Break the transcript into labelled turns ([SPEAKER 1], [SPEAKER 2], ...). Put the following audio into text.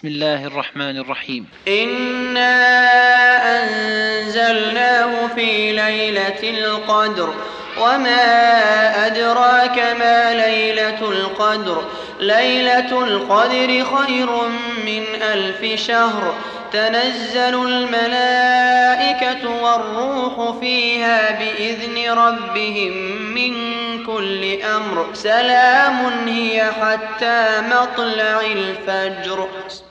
[SPEAKER 1] بسم الله الرحمن الرحيم.
[SPEAKER 2] إنا أنزلناه في ليلة القدر وما أدراك ما ليلة القدر ليلة القدر خير من 1000 شهر تنزل الملائكة والروح فيها بإذن ربهم من كل أمر سلام هي حتى مطلع الفجر.